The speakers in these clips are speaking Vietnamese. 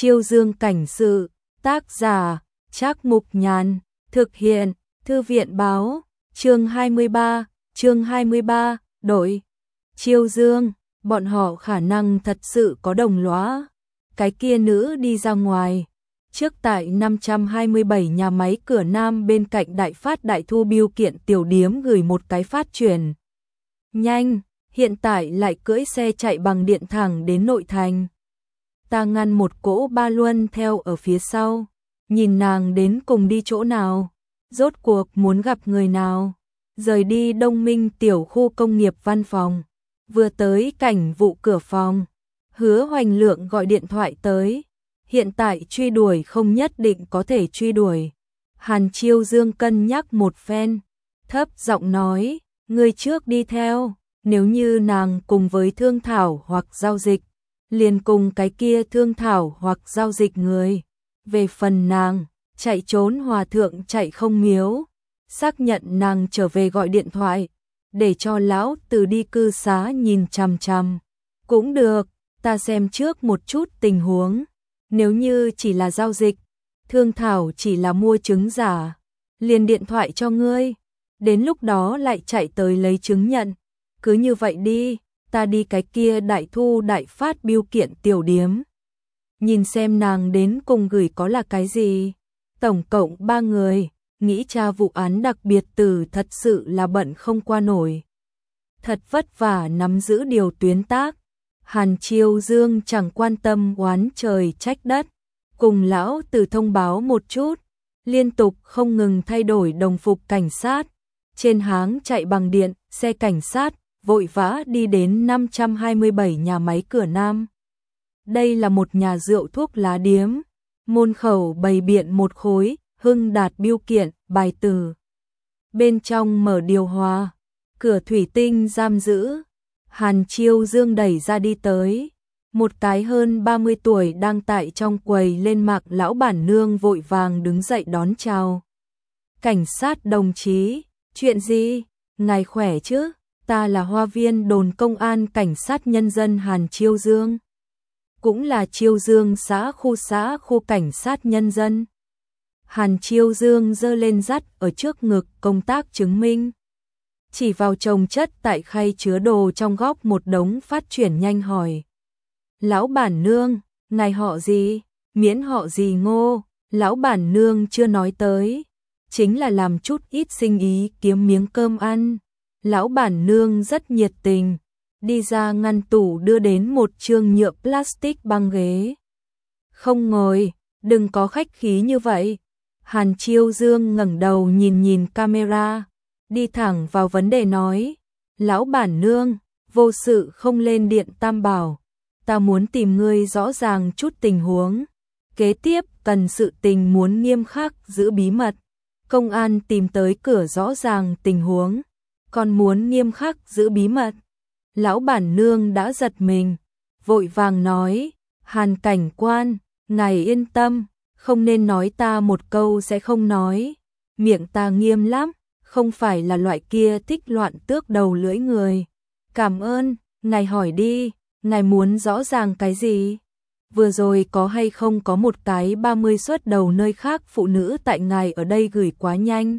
Chiêu Dương cảnh sự, tác giả, Trác Mục Nhàn, thực hiện, Thư viện báo, chương 23, đổi. Chiêu Dương, bọn họ khả năng thật sự có đồng lõa. Cái kia nữ đi ra ngoài. Trước tại 527 nhà máy cửa Nam bên cạnh Đại Phát Đại Thu bưu kiện tiểu điếm gửi một cái phát truyền nhanh, hiện tại lại cưỡi xe chạy bằng điện thẳng đến nội thành. Ta ngăn một cỗ ba luân theo ở phía sau, nhìn nàng đến cùng đi chỗ nào, rốt cuộc muốn gặp người nào. Rời đi Đông Minh tiểu khu công nghiệp văn phòng, vừa tới cảnh vụ cửa phòng, Hứa Hoành Lượng gọi điện thoại tới. Hiện tại truy đuổi không nhất định có thể truy đuổi. Hàn Chiêu Dương cân nhắc một phen, thấp giọng nói, người trước đi theo, nếu như nàng cùng với thương thảo hoặc giao dịch, liền cùng cái kia thương thảo hoặc giao dịch người. Về phần nàng, chạy trốn hòa thượng chạy không miếu, xác nhận nàng trở về gọi điện thoại, để cho lão từ đi cư xá nhìn chằm chằm. Cũng được, ta xem trước một chút tình huống. Nếu như chỉ là giao dịch, thương thảo chỉ là mua chứng giả, liền điện thoại cho ngươi, đến lúc đó lại chạy tới lấy chứng nhận. Cứ như vậy đi, ta đi cái kia Đại Thu Đại Phát bưu kiện tiểu điếm. Nhìn xem nàng đến cùng gửi có là cái gì. Tổng cộng 3 người, nghĩ tra vụ án đặc biệt từ thật sự là bận không qua nổi. Thật vất vả nắm giữ điều tuyến tác. Hàn Chiêu Dương chẳng quan tâm oán trời trách đất, cùng lão từ thông báo một chút, liên tục không ngừng thay đổi đồng phục cảnh sát, trên háng chạy bằng điện, xe cảnh sát, vội vã đi đến 527 nhà máy cửa Nam. Đây là một nhà rượu thuốc lá điếm, môn khẩu bày biện một khối, Hưng Đạt bưu kiện, bài từ. Bên trong mở điều hòa, cửa thủy tinh giam giữ. Hàn Chiêu Dương đẩy ra đi tới, một cái hơn 30 tuổi đang tại trong quầy lên mạc lão bản nương vội vàng đứng dậy đón chào. Cảnh sát đồng chí, chuyện gì? Ngài khỏe chứ? Ta là Hoa Viên đồn công an cảnh sát nhân dân Hàn Chiêu Dương. Cũng là Chiêu Dương xã khu cảnh sát nhân dân. Hàn Chiêu Dương giơ lên dắt ở trước ngực công tác chứng minh. Chỉ vào chồng chất tại khay chứa đồ trong góc một đống phát chuyển nhanh hỏi. Lão bản nương, ngài họ gì? Miễn họ gì Ngô, lão bản nương chưa nói tới. Chính là làm chút ít sinh ý kiếm miếng cơm ăn. Lão bản nương rất nhiệt tình, đi ra ngăn tủ đưa đến một chương nhựa plastic băng ghế. Không ngồi, đừng có khách khí như vậy. Hàn Chiêu Dương ngẩng đầu nhìn camera. Đi thẳng vào vấn đề nói, lão bản nương, vô sự không lên điện Tam Bảo, ta muốn tìm ngươi rõ ràng chút tình huống, kế tiếp cần sự tình muốn nghiêm khắc giữ bí mật, công an tìm tới cửa rõ ràng tình huống, còn muốn nghiêm khắc giữ bí mật. Lão bản nương đã giật mình, vội vàng nói, Hàn cảnh quan, ngài yên tâm, không nên nói ta một câu sẽ không nói, miệng ta nghiêm lắm. Không phải là loại kia thích loạn tước đầu lưỡi người. Cảm ơn, ngài hỏi đi, ngài muốn rõ ràng cái gì? Vừa rồi có hay không có một cái 30 xuất đầu nơi khác phụ nữ tại ngài ở đây gửi quá nhanh.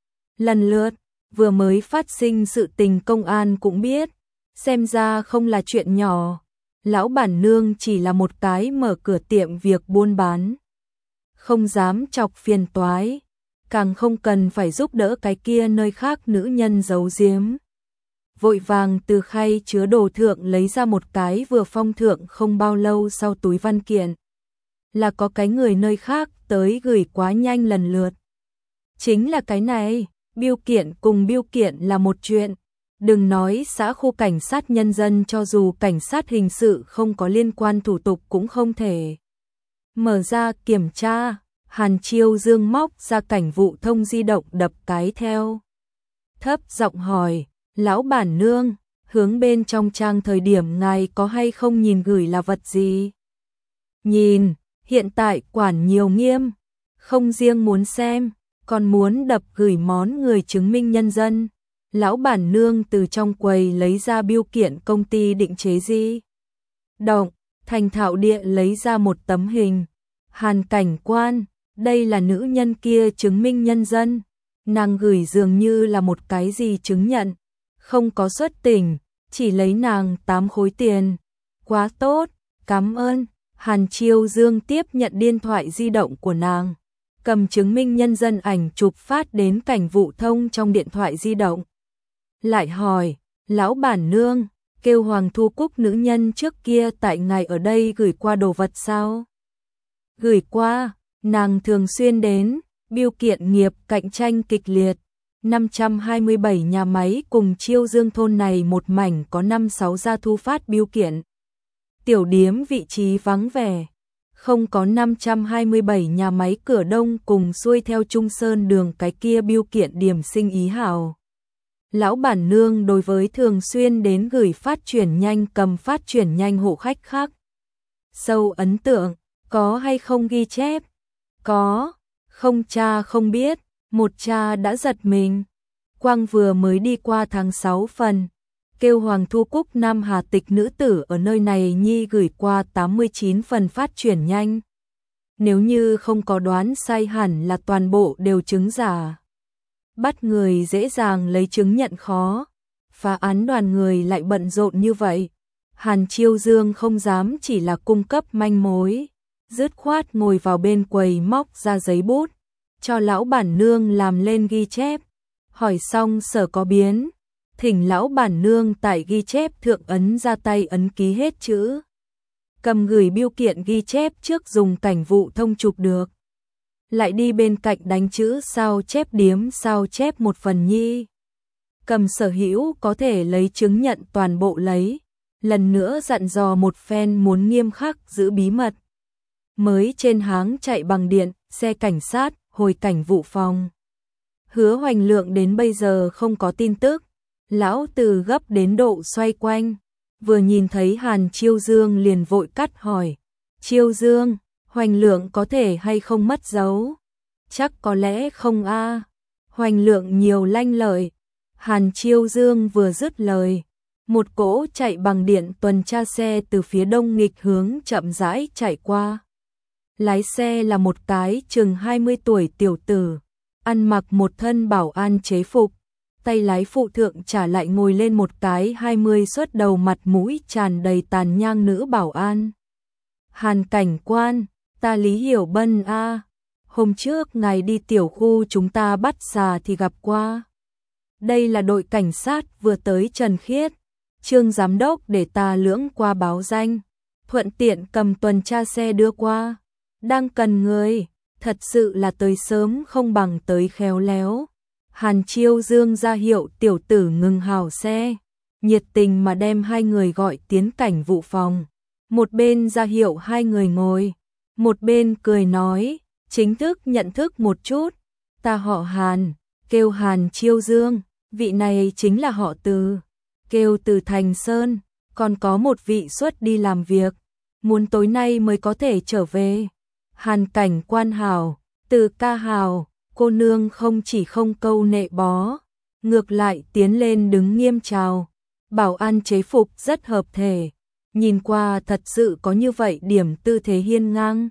Lần lượt, vừa mới phát sinh sự tình công an cũng biết, xem ra không là chuyện nhỏ. Lão bản nương chỉ là một cái mở cửa tiệm việc buôn bán. Không dám chọc phiền toái. Càng không cần phải giúp đỡ cái kia nơi khác nữ nhân giấu giếm. Vội vàng từ khay chứa đồ thượng lấy ra một cái vừa phong thượng không bao lâu sau túi văn kiện. Là có cái người nơi khác tới gửi quá nhanh lần lượt. Chính là cái này, bưu kiện cùng bưu kiện là một chuyện. Đừng nói xã khu cảnh sát nhân dân, cho dù cảnh sát hình sự không có liên quan thủ tục cũng không thể. Mở ra kiểm tra. Hàn Chiêu Dương móc ra cảnh vụ thông di động đập cái theo. Thấp giọng hỏi, lão bản nương, hướng bên trong trang thời điểm ngài có hay không nhìn gửi là vật gì? Nhìn, hiện tại quản nhiều nghiêm, không riêng muốn xem, còn muốn đập gửi món người chứng minh nhân dân. Lão bản nương từ trong quầy lấy ra bưu kiện công ty định chế di động, thành thạo địa lấy ra một tấm hình. Hàn cảnh quan, đây là nữ nhân kia chứng minh nhân dân. Nàng gửi dường như là một cái gì chứng nhận. Không có xuất tỉnh, chỉ lấy nàng 8 khối tiền. Quá tốt, cảm ơn. Hàn Chiêu Dương tiếp nhận điện thoại di động của nàng, cầm chứng minh nhân dân ảnh chụp phát đến Cảnh Vụ Thông trong điện thoại di động. Lại hỏi, lão bản nương, kêu Hoàng Thu Cúc nữ nhân trước kia tại ngài ở đây gửi qua đồ vật sao? Gửi qua, nàng thường xuyên đến, bưu kiện nghiệp cạnh tranh kịch liệt. 527 nhà máy cùng Chiêu Dương thôn này một mảnh có 5-6 gia thu phát bưu kiện. Tiểu điếm vị trí vắng vẻ, không có 527 nhà máy cửa đông cùng xuôi theo Trung Sơn đường cái kia bưu kiện điểm sinh ý hảo. Lão bản nương đối với thường xuyên đến gửi phát chuyển nhanh cầm phát chuyển nhanh hộ khách khác. Sâu ấn tượng, có hay không ghi chép? Có, không cha không biết, một cha đã giật mình. Quang vừa mới đi qua tháng 6 phần, kêu Hoàng Thu Cúc Nam Hà tịch nữ tử ở nơi này nhi gửi qua 89 phần phát chuyển nhanh. Nếu như không có đoán sai hẳn là toàn bộ đều chứng giả. Bắt người dễ dàng lấy chứng nhận khó, phá án đoàn người lại bận rộn như vậy. Hàn Chiêu Dương không dám chỉ là cung cấp manh mối, dứt khoát ngồi vào bên quầy móc ra giấy bút, cho lão bản nương làm lên ghi chép. Hỏi xong sở có biến, thỉnh lão bản nương tại ghi chép thượng ấn ra tay ấn ký hết chữ. Cầm gửi bưu kiện ghi chép trước dùng Cảnh Vụ Thông chụp được. Lại đi bên cạnh đánh chữ sao chép điếm sao chép một phần nhi. Cầm sở hữu có thể lấy chứng nhận toàn bộ lấy. Lần nữa dặn dò một phen muốn nghiêm khắc giữ bí mật. Mới trên háng chạy bằng điện, xe cảnh sát, hồi Cảnh Vụ phòng. Hứa Hoành Lượng đến bây giờ không có tin tức. Lão Từ gấp đến độ xoay quanh. Vừa nhìn thấy Hàn Chiêu Dương liền vội cắt hỏi. Chiêu Dương, Hoành Lượng có thể hay không mất dấu? Chắc có lẽ không a. Hoành Lượng nhiều lanh lợi. Hàn Chiêu Dương vừa dứt lời, một cỗ chạy bằng điện tuần tra xe từ phía đông nghịch hướng chậm rãi chạy qua. Lái xe là một cái chừng 20 tuổi tiểu tử, ăn mặc một thân bảo an chế phục, tay lái phụ thượng trả lại ngồi lên một cái 20 xuất đầu mặt mũi tràn đầy tàn nhang nữ bảo an. Hàn cảnh quan, ta Lý Hiểu Bân a, hôm trước ngài đi tiểu khu chúng ta bắt xà thì gặp qua. Đây là đội cảnh sát vừa tới Trần Khiết, Trương giám đốc để ta lưỡng qua báo danh, thuận tiện cầm tuần tra xe đưa qua. Đang cần người, thật sự là tới sớm không bằng tới khéo léo. Hàn Chiêu Dương ra hiệu tiểu tử ngừng hào xe, nhiệt tình mà đem hai người gọi tiến Cảnh Vụ phòng. Một bên ra hiệu hai người ngồi, một bên cười nói, chính thức nhận thức một chút, ta họ Hàn, kêu Hàn Chiêu Dương, vị này chính là họ Từ, kêu Từ Thành Sơn, còn có một vị xuất đi làm việc, muốn tối nay mới có thể trở về. Hàn cảnh quan hào, Từ ca hào, cô nương không chỉ không câu nệ bó, ngược lại tiến lên đứng nghiêm chào. Bảo an chế phục rất hợp thể, nhìn qua thật sự có như vậy điểm tư thế hiên ngang.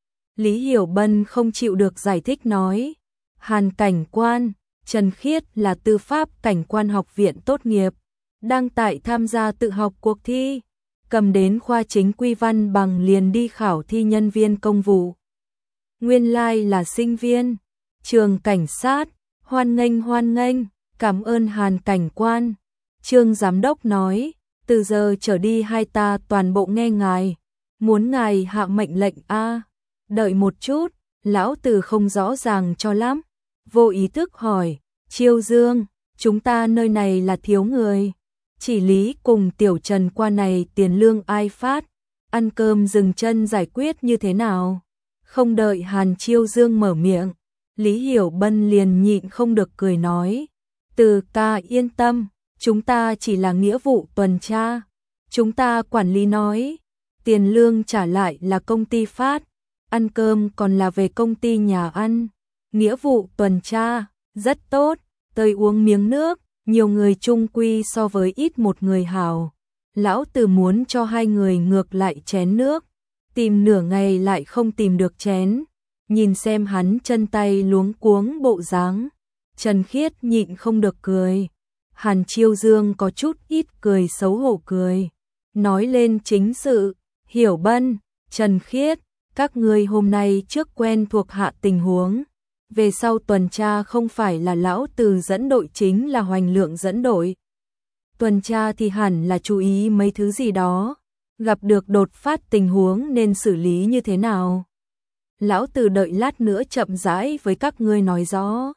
Lý Hiểu Bân không chịu được giải thích nói, Hàn cảnh quan, Trần Khiết là tư pháp cảnh quan học viện tốt nghiệp, đang tại tham gia tự học cuộc thi, cầm đến khoa chính quy văn bằng liền đi khảo thi nhân viên công vụ. Nguyên lai là sinh viên, trường cảnh sát, hoan nghênh, cảm ơn Hàn cảnh quan. Trương giám đốc nói, từ giờ trở đi hai ta toàn bộ nghe ngài, muốn ngài hạ mệnh lệnh a. Đợi một chút, lão Từ không rõ ràng cho lắm, vô ý thức hỏi, Chiêu Dương, chúng ta nơi này là thiếu người, chỉ Lý cùng Tiểu Trần qua này tiền lương ai phát, ăn cơm dừng chân giải quyết như thế nào? Không đợi Hàn Chiêu Dương mở miệng, Lý Hiểu Bân liền nhịn không được cười nói, Từ ca yên tâm, chúng ta chỉ là nghĩa vụ tuần tra, chúng ta quản lý nói, tiền lương trả lại là công ty phát, ăn cơm còn là về công ty nhà ăn, nghĩa vụ tuần tra, rất tốt, tới uống miếng nước, nhiều người chung quy so với ít một người hảo. Lão Từ muốn cho hai người ngược lại chén nước, tìm nửa ngày lại không tìm được chén, nhìn xem hắn chân tay luống cuống bộ dáng, Trần Khiết nhịn không được cười. Hàn Chiêu Dương có chút ít cười xấu hổ cười, nói lên chính sự, Hiểu Bân, Trần Khiết, các ngươi hôm nay trước quen thuộc hạ tình huống, về sau tuần tra không phải là lão Từ dẫn đội chính là Hoành Lượng dẫn đội. Tuần tra thì hẳn là chú ý mấy thứ gì đó, gặp được đột phát tình huống nên xử lý như thế nào. Lão Từ đợi lát nữa chậm rãi với các ngươi nói rõ.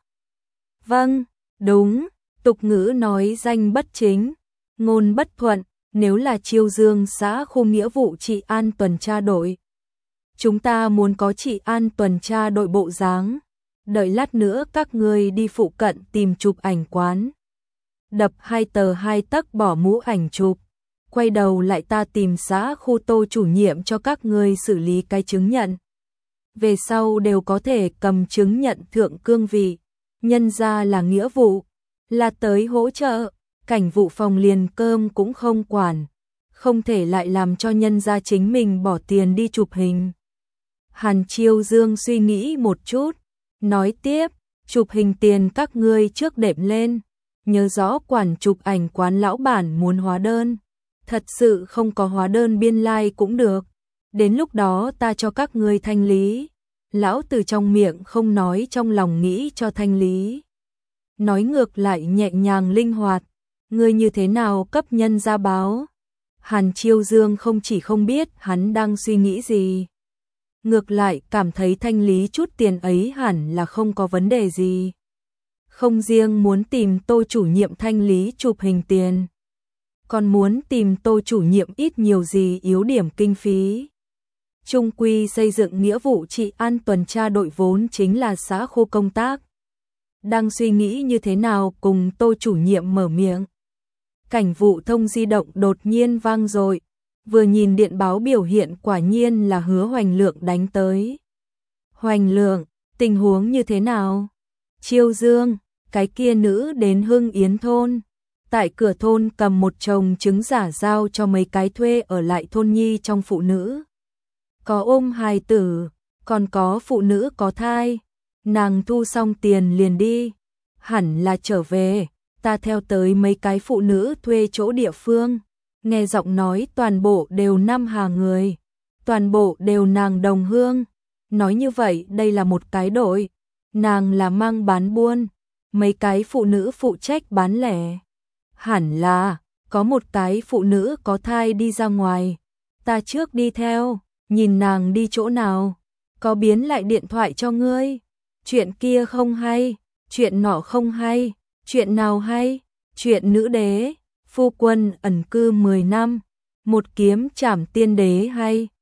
Vâng, đúng, tục ngữ nói danh bất chính, ngôn bất thuận, nếu là Chiêu Dương xã khu nghĩa vụ trị an tuần tra đội. Chúng ta muốn có trị an tuần tra đội bộ dáng, đợi lát nữa các ngươi đi phụ cận tìm chụp ảnh quán. Đập 2 tờ 2 tấc bỏ mũ ảnh chụp, quay đầu lại ta tìm xã khu Tô chủ nhiệm cho các ngươi xử lý cái chứng nhận. Về sau đều có thể cầm chứng nhận thượng cương vị, nhân ra là nghĩa vụ, là tới hỗ trợ, cảnh vụ phòng liền cơm cũng không quản, không thể lại làm cho nhân ra chính mình bỏ tiền đi chụp hình. Hàn Chiêu Dương suy nghĩ một chút, nói tiếp, chụp hình tiền các ngươi trước đệm lên, nhớ rõ quản chụp ảnh quán lão bản muốn hóa đơn, thật sự không có hóa đơn biên lai cũng được, đến lúc đó ta cho các ngươi thanh lý. Lão Từ trong miệng không nói trong lòng nghĩ cho thanh lý. Nói ngược lại nhẹ nhàng linh hoạt, ngươi như thế nào cấp nhân ra báo. Hàn Chiêu Dương không chỉ không biết hắn đang suy nghĩ gì, ngược lại cảm thấy thanh lý chút tiền ấy hẳn là không có vấn đề gì. Không riêng muốn tìm Tô chủ nhiệm thanh lý chụp hình tiền, còn muốn tìm Tô chủ nhiệm ít nhiều gì yếu điểm kinh phí. Trung quy xây dựng nghĩa vụ trị an tuần tra đội vốn chính là xã khu công tác. Đang suy nghĩ như thế nào cùng Tô chủ nhiệm mở miệng. Cảnh vụ thông di động đột nhiên vang dội, vừa nhìn điện báo biểu hiện quả nhiên là Hứa Hoành Lượng đánh tới. Hoành Lượng, tình huống như thế nào? Chiêu Dương, cái kia nữ đến Hưng Yến thôn, tại cửa thôn cầm một chồng trứng giả giao cho mấy cái thuê ở lại thôn nhi trong phụ nữ. Có ôm hài tử, còn có phụ nữ có thai, nàng thu xong tiền liền đi, hẳn là trở về, ta theo tới mấy cái phụ nữ thuê chỗ địa phương, nghe giọng nói toàn bộ đều Nam Hà người, toàn bộ đều nàng đồng hương, nói như vậy đây là một cái đội, nàng là mang bán buôn, mấy cái phụ nữ phụ trách bán lẻ, hẳn là có một cái phụ nữ có thai đi ra ngoài, ta trước đi theo. Nhìn nàng đi chỗ nào, có biến lại điện thoại cho ngươi, chuyện kia không hay, chuyện nọ không hay, chuyện nào hay, chuyện nữ đế, phu quân ẩn cư 10 năm, một kiếm trảm tiên đế hay,